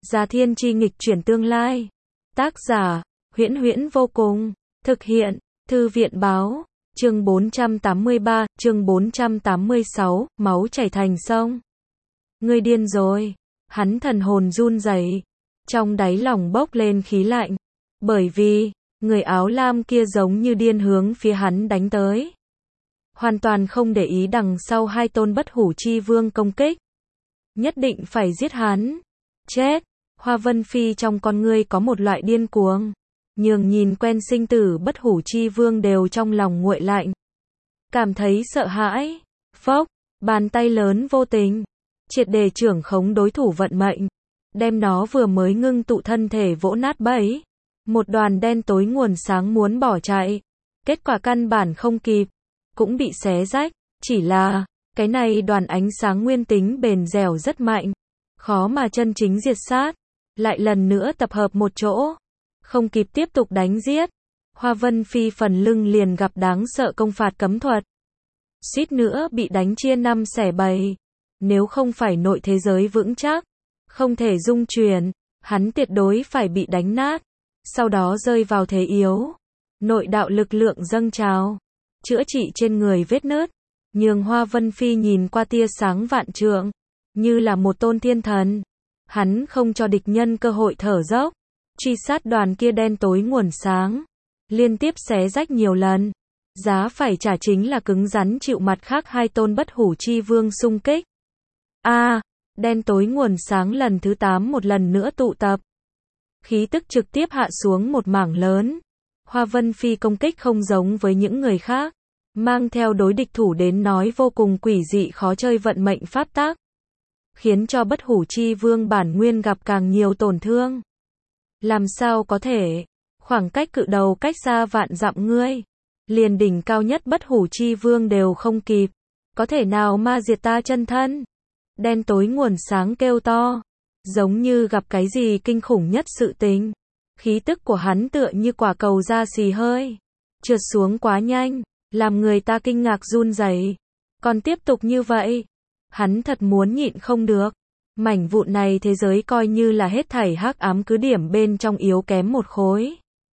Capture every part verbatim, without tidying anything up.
Gia Thiên Chi nghịch chuyển tương lai. Tác giả, Huyễn Huyễn vô cùng. Thực hiện, Thư viện báo. Chương bốn trăm tám mươi ba, chương bốn trăm tám mươi sáu, máu chảy thành sông. Ngươi điên rồi. Hắn thần hồn run rẩy, trong đáy lòng bốc lên khí lạnh. Bởi vì, người áo lam kia giống như điên hướng phía hắn đánh tới. Hoàn toàn không để ý đằng sau hai tôn bất hủ chi vương công kích. Nhất định phải giết hắn. Chết. Hoa Vân Phi trong con ngươi có một loại điên cuồng. Nhường nhìn quen sinh tử bất hủ chi vương đều trong lòng nguội lạnh. Cảm thấy sợ hãi. Phốc. Bàn tay lớn vô tình. Triệt để trưởng khống đối thủ vận mệnh. Đem nó vừa mới ngưng tụ thân thể vỗ nát bấy. Một đoàn đen tối nguồn sáng muốn bỏ chạy. Kết quả căn bản không kịp. Cũng bị xé rách. Chỉ là, cái này đoàn ánh sáng nguyên tính bền dẻo rất mạnh. Khó mà chân chính diệt sát. Lại lần nữa tập hợp một chỗ. Không kịp tiếp tục đánh giết. Hoa Vân Phi phần lưng liền gặp đáng sợ công phạt cấm thuật. Suýt nữa bị đánh chia năm xẻ bảy. Nếu không phải nội thế giới vững chắc, không thể dung chuyển, hắn tuyệt đối phải bị đánh nát. Sau đó rơi vào thế yếu. Nội đạo lực lượng dâng trào. Chữa trị trên người vết nứt. Nhường Hoa Vân Phi nhìn qua tia sáng vạn trượng. Như là một tôn thiên thần. Hắn không cho địch nhân cơ hội thở dốc. Truy sát đoàn kia đen tối nguồn sáng. Liên tiếp xé rách nhiều lần. Giá phải trả chính là cứng rắn chịu mặt khác hai tôn bất hủ chi vương xung kích. A, à, đen tối nguồn sáng lần thứ tám một lần nữa tụ tập. Khí tức trực tiếp hạ xuống một mảng lớn. Hoa Vân Phi công kích không giống với những người khác. Mang theo đối địch thủ đến nói vô cùng quỷ dị khó chơi vận mệnh pháp tác. Khiến cho bất hủ chi vương bản nguyên gặp càng nhiều tổn thương. Làm sao có thể? Khoảng cách cự đầu cách xa vạn dặm ngươi. Liền đỉnh cao nhất bất hủ chi vương đều không kịp. Có thể nào ma diệt ta chân thân? Đen tối nguồn sáng kêu to. Giống như gặp cái gì kinh khủng nhất sự tình. Khí tức của hắn tựa như quả cầu da xì hơi. Trượt xuống quá nhanh. Làm người ta kinh ngạc run rẩy. Còn tiếp tục như vậy. Hắn thật muốn nhịn không được. Mảnh vụn này thế giới coi như là hết thảy hắc ám cứ điểm bên trong yếu kém một khối.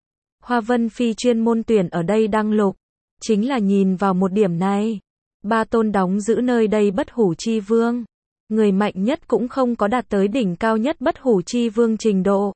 Hoa Vân Phi chuyên môn tuyển ở đây đăng lục. Chính là nhìn vào một điểm này. Ba tôn đóng giữ nơi đây bất hủ chi vương. Người mạnh nhất cũng không có đạt tới đỉnh cao nhất bất hủ chi vương trình độ.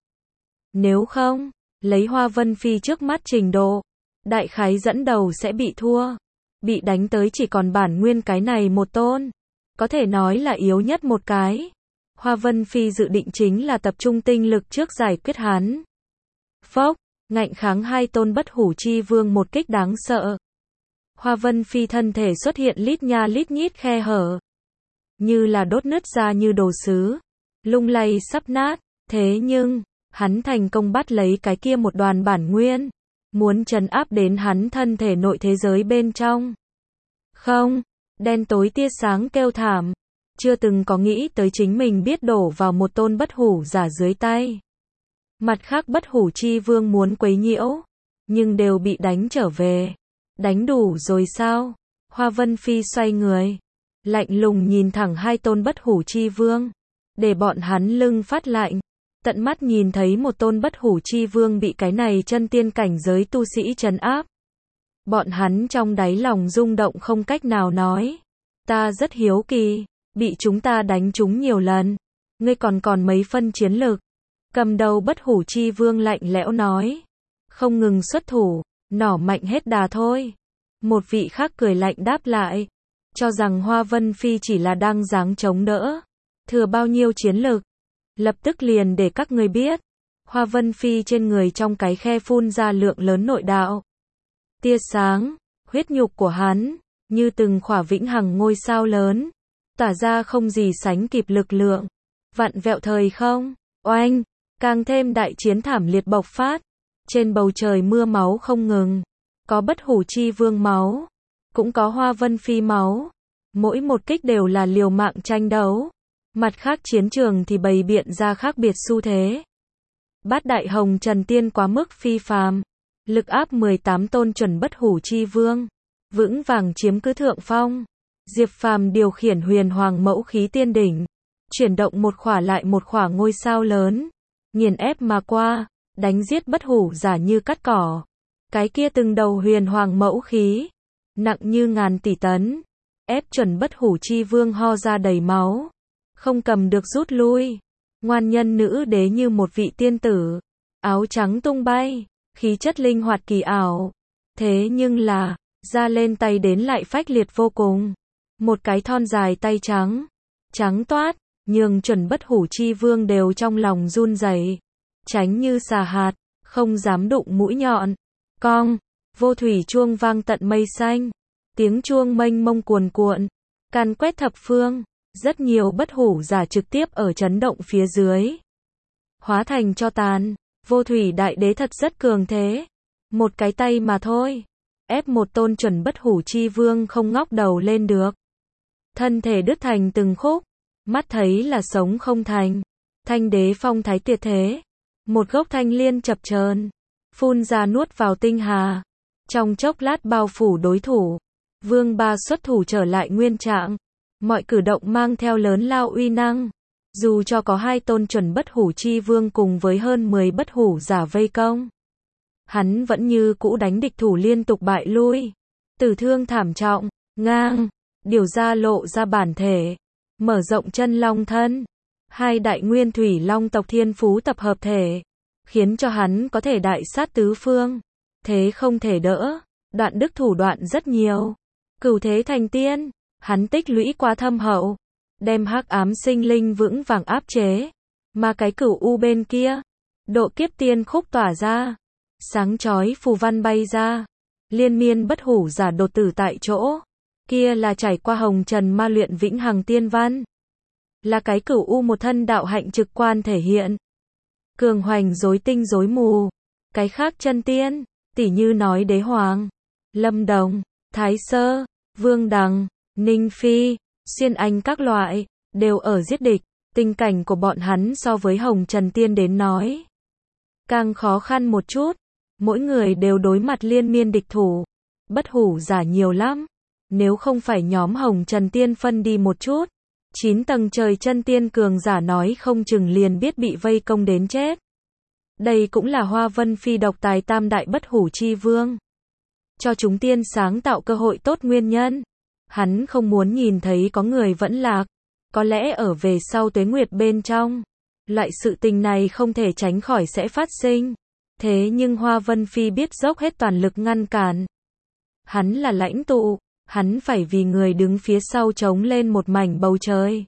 Nếu không, lấy Hoa Vân Phi trước mắt trình độ, đại khái dẫn đầu sẽ bị thua. Bị đánh tới chỉ còn bản nguyên cái này một tôn. Có thể nói là yếu nhất một cái. Hoa Vân Phi dự định chính là tập trung tinh lực trước giải quyết hắn. Phốc, ngạnh kháng hai tôn bất hủ chi vương một kích đáng sợ. Hoa Vân Phi thân thể xuất hiện lít nha lít nhít khe hở. Như là đốt nứt ra như đồ sứ. Lung lay sắp nát. Thế nhưng, hắn thành công bắt lấy cái kia một đoàn bản nguyên. Muốn trấn áp đến hắn thân thể nội thế giới bên trong. Không, đen tối tia sáng kêu thảm. Chưa từng có nghĩ tới chính mình biết đổ vào một tôn bất hủ giả dưới tay. Mặt khác bất hủ chi vương muốn quấy nhiễu. Nhưng đều bị đánh trở về. Đánh đủ rồi sao? Hoa Vân Phi xoay người. Lạnh lùng nhìn thẳng hai tôn bất hủ chi vương. Để bọn hắn lưng phát lạnh. Tận mắt nhìn thấy một tôn bất hủ chi vương bị cái này chân tiên cảnh giới tu sĩ trấn áp. Bọn hắn trong đáy lòng rung động không cách nào nói. Ta rất hiếu kỳ. Bị chúng ta đánh trúng nhiều lần. Ngươi còn còn mấy phân chiến lực. Cầm đầu bất hủ chi vương lạnh lẽo nói. Không ngừng xuất thủ. Nỏ mạnh hết đà thôi. Một vị khác cười lạnh đáp lại. Cho rằng Hoa Vân Phi chỉ là đang giáng chống đỡ. Thừa bao nhiêu chiến lực. Lập tức liền để các người biết. Hoa Vân Phi trên người trong cái khe phun ra lượng lớn nội đạo. Tia sáng, huyết nhục của hắn, như từng khỏa vĩnh hằng ngôi sao lớn. Tỏa ra không gì sánh kịp lực lượng. Vặn vẹo thời không, oanh, càng thêm đại chiến thảm liệt bộc phát. Trên bầu trời mưa máu không ngừng. Có bất hủ chi vương máu. Cũng có Hoa Vân Phi máu. Mỗi một kích đều là liều mạng tranh đấu. Mặt khác chiến trường thì bày biện ra khác biệt xu thế. Bát đại hồng trần tiên quá mức phi phàm. Lực áp mười tám tôn chuẩn bất hủ chi vương. Vững vàng chiếm cứ thượng phong. Diệp Phàm điều khiển huyền hoàng mẫu khí tiên đỉnh. chuyển động một khỏa lại một khỏa ngôi sao lớn, nghiền ép mà qua, đánh giết bất hủ giả như cắt cỏ. Cái kia từng đầu huyền hoàng mẫu khí, nặng như ngàn tỷ tấn, ép chuẩn bất hủ chi vương ho ra đầy máu, không cầm được rút lui. Ngoan nhân nữ đế như một vị tiên tử, áo trắng tung bay, khí chất linh hoạt kỳ ảo. Thế nhưng là, ra lên tay đến lại phách liệt vô cùng. Một cái thon dài tay trắng, trắng toát, nhường chuẩn bất hủ chi vương đều trong lòng run rẩy, tránh như xà hạt, không dám đụng mũi nhọn. Cong, vô thủy chuông vang tận mây xanh, tiếng chuông mênh mông cuồn cuộn, càn quét thập phương, rất nhiều bất hủ giả trực tiếp ở chấn động phía dưới, hóa thành cho tàn. Vô thủy đại đế thật rất cường thế, một cái tay mà thôi, ép một tôn chuẩn bất hủ chi vương không ngóc đầu lên được, thân thể đứt thành từng khúc, mắt thấy là sống không thành. Thanh đế phong thái tuyệt thế, một gốc thanh liên chập chờn, phun ra nuốt vào tinh hà, trong chốc lát bao phủ đối thủ. Vương ba xuất thủ trở lại nguyên trạng, mọi cử động mang theo lớn lao uy năng. Dù cho có hai tôn chuẩn bất hủ chi vương cùng với hơn mười bất hủ giả vây công, hắn vẫn như cũ đánh địch thủ liên tục bại lui, tử thương thảm trọng. Ngang, điều ra lộ ra bản thể, mở rộng chân long thân, hai đại nguyên thủy long tộc thiên phú tập hợp thể, khiến cho hắn có thể đại sát tứ phương, thế không thể đỡ. Đoạn đức thủ đoạn rất nhiều, cửu thế thành tiên, hắn tích lũy quá thâm hậu, đem hắc ám sinh linh vững vàng áp chế. Mà cái cửu u bên kia, độ kiếp tiên khúc tỏa ra, sáng chói phù văn bay ra, liên miên bất hủ giả đột tử tại chỗ. Kia là trải qua hồng trần ma luyện vĩnh hằng tiên văn, là cái cửu u một thân đạo hạnh trực quan thể hiện, cường hoành rối tinh rối mù. Cái khác chân tiên, tỉ như nói đế hoàng, Lâm Đồng, Thái Sơ, Vương Đằng, Ninh Phi, Xiên Anh các loại, đều ở giết địch. Tình cảnh của bọn hắn so với hồng trần tiên đến nói, càng khó khăn một chút. Mỗi người đều đối mặt liên miên địch thủ, bất hủ giả nhiều lắm. Nếu không phải nhóm hồng trần tiên phân đi một chút, chín tầng trời chân tiên cường giả nói không chừng liền biết bị vây công đến chết. Đây cũng là Hoa Vân Phi độc tài tam đại bất hủ chi vương, cho chúng tiên sáng tạo cơ hội tốt nguyên nhân. Hắn không muốn nhìn thấy có người vẫn lạc, có lẽ ở về sau tuế nguyệt bên trong, loại sự tình này không thể tránh khỏi sẽ phát sinh. Thế nhưng Hoa Vân Phi biết dốc hết toàn lực ngăn cản. Hắn là lãnh tụ, hắn phải vì người đứng phía sau chống lên một mảnh bầu trời.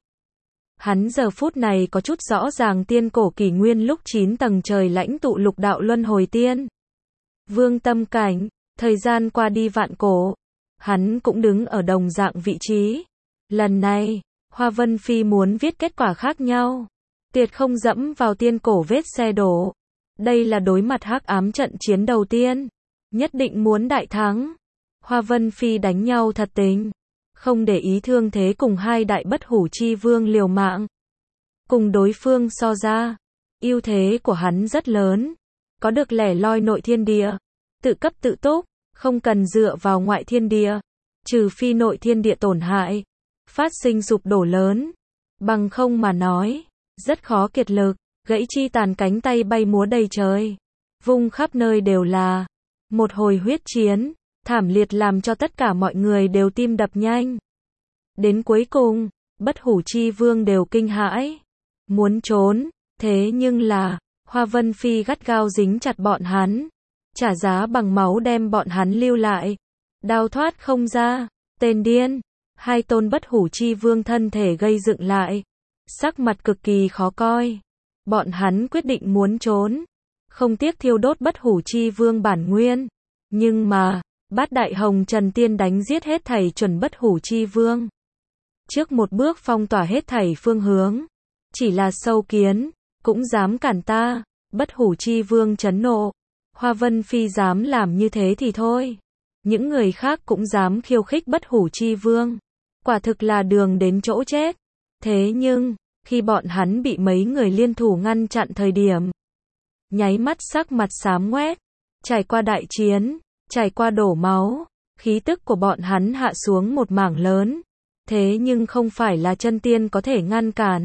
Hắn giờ phút này có chút rõ ràng tiên cổ kỷ nguyên lúc chín tầng trời lãnh tụ lục đạo luân hồi tiên vương tâm cảnh, thời gian qua đi vạn cổ, hắn cũng đứng ở đồng dạng vị trí. Lần này, Hoa Vân Phi muốn viết kết quả khác nhau, tuyệt không dẫm vào tiên cổ vết xe đổ. Đây là đối mặt hắc ám trận chiến đầu tiên, nhất định muốn đại thắng. Hoa Vân Phi đánh nhau thật tình, không để ý thương thế cùng hai đại bất hủ chi vương liều mạng. Cùng đối phương so ra, ưu thế của hắn rất lớn, có được lẻ loi nội thiên địa, tự cấp tự túc, không cần dựa vào ngoại thiên địa, trừ phi nội thiên địa tổn hại, phát sinh sụp đổ lớn, bằng không mà nói, rất khó kiệt lực, gãy chi tàn cánh tay bay múa đầy trời, vung khắp nơi đều là một hồi huyết chiến, thảm liệt làm cho tất cả mọi người đều tim đập nhanh. Đến cuối cùng, bất hủ chi vương đều kinh hãi, muốn trốn, thế nhưng là, Hoa Vân Phi gắt gao dính chặt bọn hắn, trả giá bằng máu đem bọn hắn lưu lại, đào thoát không ra. Tên điên, hai tôn bất hủ chi vương thân thể gây dựng lại, sắc mặt cực kỳ khó coi. Bọn hắn quyết định muốn trốn, không tiếc thiêu đốt bất hủ chi vương bản nguyên, nhưng mà bát đại hồng trần tiên đánh giết hết thảy chuẩn bất hủ chi vương, trước một bước phong tỏa hết thảy phương hướng. Chỉ là sâu kiến cũng dám cản ta. Bất hủ chi vương chấn nộ, Hoa Vân Phi dám làm như thế thì thôi, những người khác cũng dám khiêu khích bất hủ chi vương, quả thực là đường đến chỗ chết. Thế nhưng khi bọn hắn bị mấy người liên thủ ngăn chặn thời điểm, nháy mắt sắc mặt xám ngoét. Trải qua đại chiến, trải qua đổ máu, khí tức của bọn hắn hạ xuống một mảng lớn. Thế nhưng không phải là chân tiên có thể ngăn cản.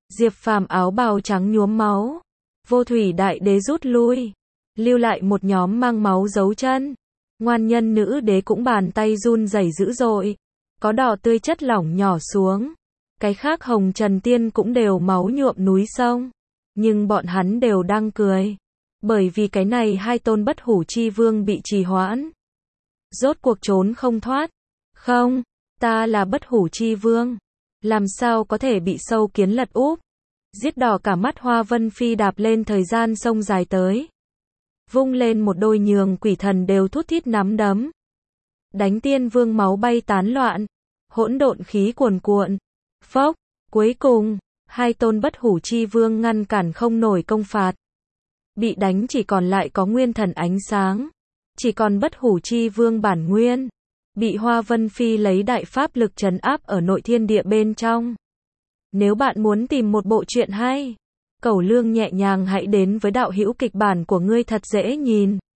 Diệp Phàm áo bào trắng nhuốm máu. Vô thủy đại đế rút lui. Lưu lại một nhóm mang máu dấu chân. Ngoan nhân nữ đế cũng bàn tay run rẩy dữ dội. Có đỏ tươi chất lỏng nhỏ xuống. Cái khác Hồng Trần Tiên cũng đều máu nhuộm núi sông. Nhưng bọn hắn đều đang cười. Bởi vì cái này hai tôn bất hủ chi vương bị trì hoãn. Rốt cuộc trốn không thoát. Không, ta là bất hủ chi vương. Làm sao có thể bị sâu kiến lật úp. Giết đỏ cả mắt Hoa Vân Phi đạp lên thời gian sông dài tới. Vung lên một đôi nhường quỷ thần đều thút thít nắm đấm. Đánh tiên vương máu bay tán loạn. Hỗn độn khí cuồn cuộn. Phốc, cuối cùng, hai tôn bất hủ chi vương ngăn cản không nổi công phạt. Bị đánh chỉ còn lại có nguyên thần ánh sáng. Chỉ còn bất hủ chi vương bản nguyên. Bị Hoa Vân Phi lấy đại pháp lực trấn áp ở nội thiên địa bên trong. Nếu bạn muốn tìm một bộ truyện hay, Cẩu Lương nhẹ nhàng hãy đến với đạo hữu kịch bản của ngươi thật dễ nhìn.